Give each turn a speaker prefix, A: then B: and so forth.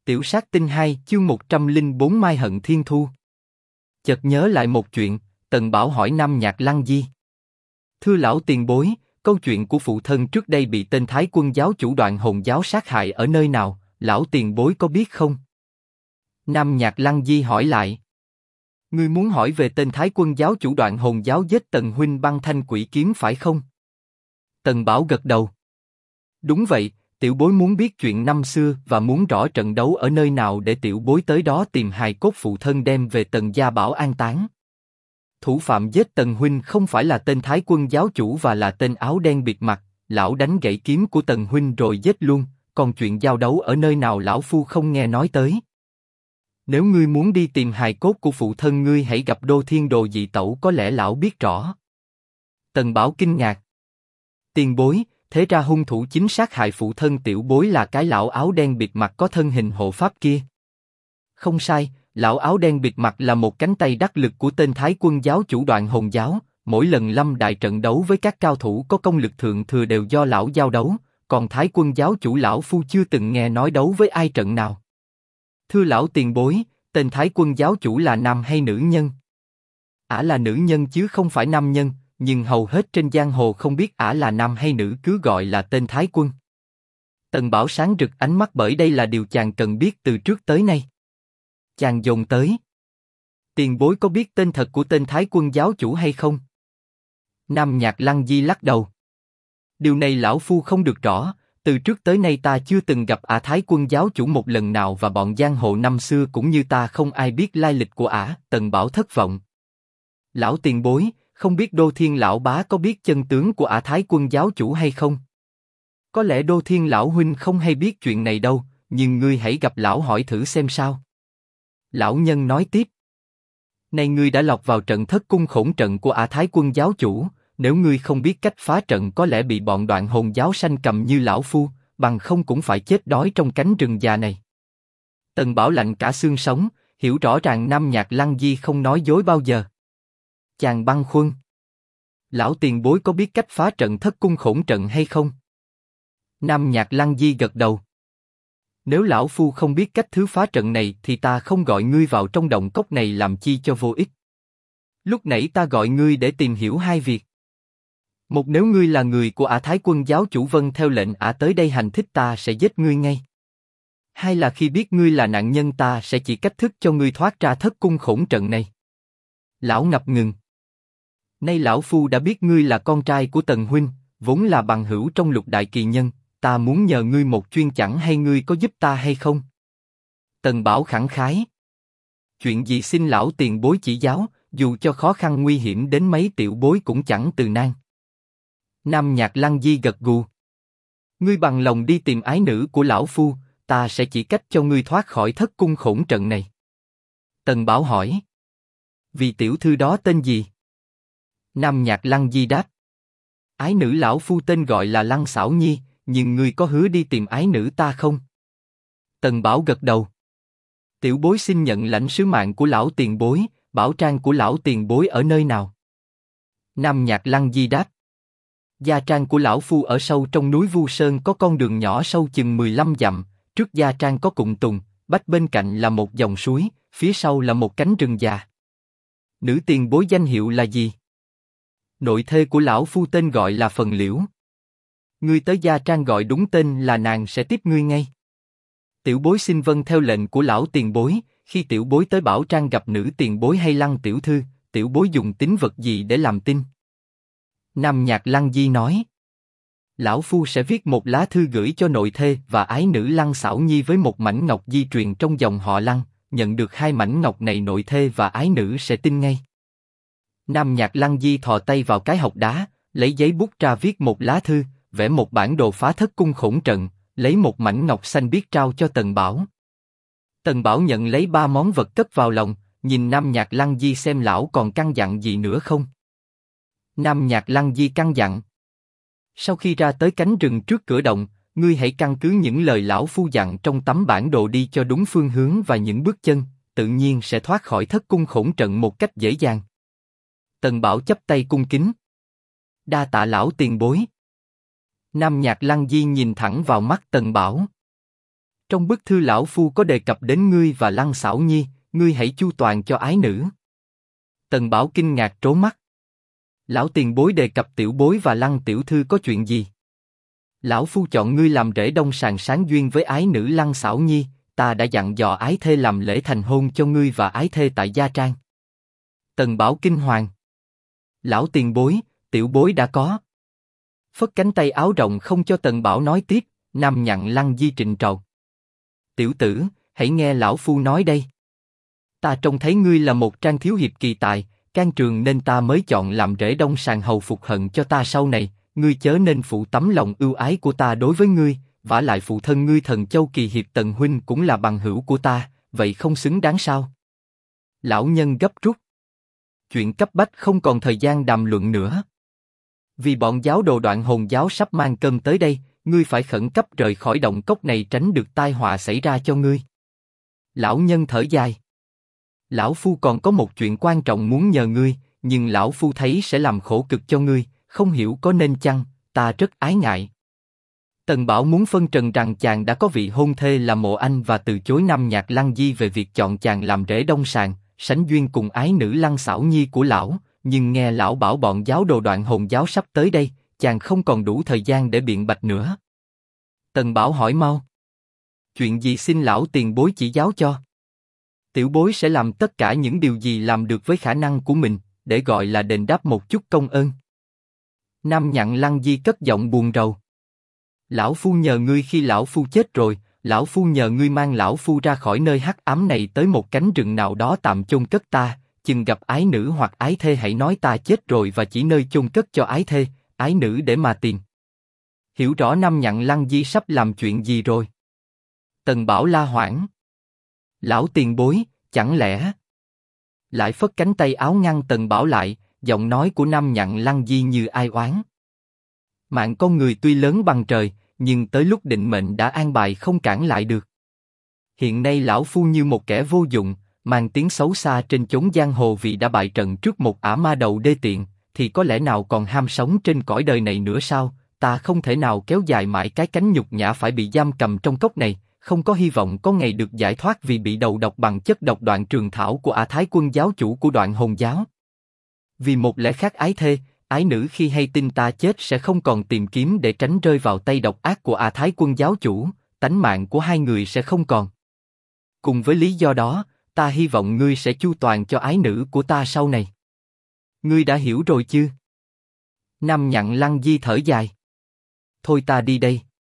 A: Tiểu sát tinh 2 chương 104 Mai hận thiên thu. Chợt nhớ lại một chuyện, Tần Bảo hỏi Nam Nhạc Lăng Di. Thưa lão tiền bối, câu chuyện của phụ thân trước đây bị tên Thái Quân giáo chủ Đoạn Hồn giáo sát hại ở nơi nào, lão tiền bối có biết không? Nam Nhạc Lăng Di hỏi lại. Ngươi muốn hỏi về tên Thái Quân giáo chủ Đoạn Hồn giáo giết Tần huynh băng thanh quỷ kiếm phải không? Tần Bảo gật đầu. Đúng vậy. Tiểu bối muốn biết chuyện năm xưa và muốn rõ trận đấu ở nơi nào để tiểu bối tới đó tìm hài cốt phụ thân đem về Tần gia bảo an táng. Thủ phạm giết Tần huynh không phải là tên Thái Quân giáo chủ và là tên áo đen bịt mặt, lão đánh gãy kiếm của Tần huynh rồi giết luôn, còn chuyện giao đấu ở nơi nào lão phu không nghe nói tới. Nếu ngươi muốn đi tìm hài cốt của phụ thân ngươi hãy gặp Đô Thiên Đồ dị tẩu, có lẽ lão biết rõ. Tần Bảo kinh ngạc. Tiền bối, thế ra hung thủ chính sát hại phụ thân tiểu bối là cái lão áo đen bịt mặt có thân hình hộ pháp kia. Không sai, lão áo đen bịt mặt là một cánh tay đắc lực của tên Thái Quân giáo chủ Đoạn Hồn giáo. Mỗi lần lâm đại trận đấu với các cao thủ có công lực thượng thừa đều do lão giao đấu, còn Thái Quân giáo chủ lão phu chưa từng nghe nói đấu với ai trận nào. Thưa lão tiền bối, tên Thái Quân giáo chủ là nam hay nữ nhân? Ả là nữ nhân chứ không phải nam nhân. Nhưng hầu hết trên giang hồ không biết ả là nam hay nữ, cứ gọi là tên Thái Quân. Tần Bảo sáng rực ánh mắt bởi đây là điều chàng cần biết từ trước tới nay. Chàng dồn tới. Tiền bối có biết tên thật của tên Thái Quân giáo chủ hay không? Nam Nhạc Lăng Di lắc đầu. Điều này lão phu không được rõ, từ trước tới nay ta chưa từng gặp ả Thái Quân giáo chủ một lần nào và bọn giang hồ năm xưa cũng như ta không ai biết lai lịch của ả. Tần Bảo thất vọng. Lão tiền bối, không biết Đô Thiên lão bá có biết chân tướng của ả Thái Quân giáo chủ hay không? Có lẽ Đô Thiên lão huynh không hay biết chuyện này đâu, nhưng ngươi hãy gặp lão hỏi thử xem sao. Lão nhân nói tiếp. Này ngươi đã lọt vào trận thất cung khổng trận của ả Thái Quân giáo chủ, nếu ngươi không biết cách phá trận có lẽ bị bọn Đoạn Hồn giáo sanh cầm như lão phu, bằng không cũng phải chết đói trong cánh rừng già này. Tần Bảo lạnh cả xương sống, hiểu rõ ràng Nam Nhạc Lăng Di không nói dối bao giờ. Chàng băn khoăn. Lão tiền bối có biết cách phá trận thất cung khổng trận hay không? Nam Nhạc Lăng Di gật đầu. Nếu lão phu không biết cách thứ phá trận này thì ta không gọi ngươi vào trong động cốc này làm chi cho vô ích. Lúc nãy ta gọi ngươi để tìm hiểu hai việc. Một, nếu ngươi là người của ả Thái Quân giáo chủ vâng theo lệnh ả tới đây hành thích ta sẽ giết ngươi ngay. Hai là khi biết ngươi là nạn nhân ta sẽ chỉ cách thức cho ngươi thoát ra thất cung khổng trận này. Lão ngập ngừng. Nay lão phu đã biết ngươi là con trai của Tần huynh, vốn là bằng hữu trong Lục đại kỳ nhân, ta muốn nhờ ngươi một chuyên chẳng hay ngươi có giúp ta hay không? Tần Bảo khẳng khái. Chuyện gì xin lão tiền bối chỉ giáo, dù cho khó khăn nguy hiểm đến mấy tiểu bối cũng chẳng từ nan. Nam Nhạc Lăng Di gật gù. Ngươi bằng lòng đi tìm ái nữ của lão phu, ta sẽ chỉ cách cho ngươi thoát khỏi thất cung khổng trận này. Tần Bảo hỏi. Vì tiểu thư đó tên gì? Nam Nhạc Lăng Di đáp. Ái nữ lão phu tên gọi là Lăng Xảo Nhi, nhưng ngươi có hứa đi tìm ái nữ ta không? Tần Bảo gật đầu. Tiểu bối xin nhận lãnh sứ mạng của lão tiền bối, bảo trang của lão tiền bối ở nơi nào? Nam Nhạc Lăng Di đáp. Gia trang của lão phu ở sâu trong núi Vu Sơn, có con đường nhỏ sâu chừng 15 dặm, trước gia trang có cụm tùng, bách bên cạnh là một dòng suối, phía sau là một cánh rừng già. Nữ tiền bối danh hiệu là gì? Nội thê của lão phu tên gọi là Phần Liễu. Ngươi tới gia trang gọi đúng tên là nàng sẽ tiếp ngươi ngay. Tiểu bối xin vâng theo lệnh của lão tiền bối, khi tiểu bối tới bảo trang gặp nữ tiền bối hay Lăng tiểu thư, tiểu bối dùng tín vật gì để làm tin? Nam Nhạc Lăng Di nói. Lão phu sẽ viết một lá thư gửi cho nội thê và ái nữ Lăng Xảo Nhi với một mảnh ngọc di truyền trong dòng họ Lăng, nhận được hai mảnh ngọc này nội thê và ái nữ sẽ tin ngay. Nam Nhạc Lăng Di thò tay vào cái hộc đá, lấy giấy bút ra viết một lá thư, vẽ một bản đồ phá thất cung khổng trận, lấy một mảnh ngọc xanh biếc trao cho Tần Bảo. Tần Bảo nhận lấy 3 món vật cất vào lòng, nhìn Nam Nhạc Lăng Di xem lão còn căn dặn gì nữa không. Nam Nhạc Lăng Di căn dặn. Sau khi ra tới cánh rừng trước cửa động, ngươi hãy căn cứ những lời lão phu dặn trong tấm bản đồ đi cho đúng phương hướng và những bước chân, tự nhiên sẽ thoát khỏi thất cung khổng trận một cách dễ dàng. Tần Bảo chắp tay cung kính. Đa tạ lão tiền bối. Nam Nhạc Lăng Di nhìn thẳng vào mắt Tần Bảo. Trong bức thư lão phu có đề cập đến ngươi và Lăng Xảo Nhi, ngươi hãy chu toàn cho ái nữ. Tần Bảo kinh ngạc trố mắt. Lão tiền bối đề cập tiểu bối và Lăng tiểu thư có chuyện gì? Lão phu chọn ngươi làm rể đông sàng sáng duyên với ái nữ Lăng Xảo Nhi, ta đã dặn dò ái thê làm lễ thành hôn cho ngươi và ái thê tại gia trang. Tần Bảo kinh hoàng. Lão tiền bối, tiểu bối đã có. Phất cánh tay áo rộng không cho Tần Bảo nói tiếp, nằm nhặn Lăng Di trịnh trọng. Tiểu tử, hãy nghe lão phu nói đây. Ta trông thấy ngươi là một trang thiếu hiệp kỳ tài, can trường nên ta mới chọn làm rể đông sàng hầu phục hận cho ta sau này. Ngươi chớ nên phụ tấm lòng ưu ái của ta đối với ngươi, vả lại phụ thân ngươi Thần Châu kỳ hiệp Tần huynh cũng là bằng hữu của ta, vậy không xứng đáng sao? Lão nhân gấp rút. Chuyện cấp bách không còn thời gian đàm luận nữa. Vì bọn giáo đồ Đoạn Hồn giáo sắp mang cơm tới đây, ngươi phải khẩn cấp rời khỏi động cốc này tránh được tai họa xảy ra cho ngươi. Lão nhân thở dài. Lão phu còn có một chuyện quan trọng muốn nhờ ngươi, nhưng lão phu thấy sẽ làm khổ cực cho ngươi, không hiểu có nên chăng, ta rất ái ngại. Tần Bảo muốn phân trần rằng chàng đã có vị hôn thê là Mộ Anh và từ chối Nam Nhạc Lăng Di về việc chọn chàng làm rể đông sàng, sánh duyên cùng ái nữ Lăng Xảo Nhi của lão, nhưng nghe lão bảo bọn giáo đồ Đoạn Hồn giáo sắp tới đây, chàng không còn đủ thời gian để biện bạch nữa. Tần Bảo hỏi mau. Chuyện gì xin lão tiền bối chỉ giáo cho? Tiểu bối sẽ làm tất cả những điều gì làm được với khả năng của mình, để gọi là đền đáp một chút công ơn. Nam nhặn Lăng Di cất giọng buồn rầu. Lão phu nhờ ngươi khi lão phu chết rồi, lão phu nhờ ngươi mang lão phu ra khỏi nơi hắc ám này tới một cánh rừng nào đó tạm chôn cất ta, chừng gặp ái nữ hoặc ái thê hãy nói ta chết rồi và chỉ nơi chôn cất cho ái thê, ái nữ để mà tìm. Hiểu rõ Nam nhặn Lăng Di sắp làm chuyện gì rồi. Tần Bảo la hoảng. Lão tiền bối, chẳng lẽ... Lại phất cánh tay áo ngăn Tần Bảo lại, giọng nói của Nam nhặn Lăng Di như ai oán. Mạng con người tuy lớn bằng trời, nhưng tới lúc định mệnh đã an bài không cản lại được. Hiện nay lão phu như một kẻ vô dụng, mang tiếng xấu xa trên chốn giang hồ vì đã bại trận trước một ả ma đầu đê tiện, thì có lẽ nào còn ham sống trên cõi đời này nữa sao? Ta không thể nào kéo dài mãi cái cánh nhục nhã phải bị giam cầm trong cốc này, không có hy vọng có ngày được giải thoát vì bị đầu độc bằng chất độc Đoạn Trường Thảo của Ả Thái Quân giáo chủ của Đoạn Hồn giáo. Vì một lẽ khác ái thê, ái nữ khi hay tin ta chết sẽ không còn tìm kiếm để tránh rơi vào tay độc ác của Ả Thái Quân giáo chủ, tánh mạng của hai người sẽ không còn. Cùng với lý do đó, ta hy vọng ngươi sẽ chu toàn cho ái nữ của ta sau này. Ngươi đã hiểu rồi chứ? Nam nhặn Lăng Di thở dài. Thôi ta đi đây.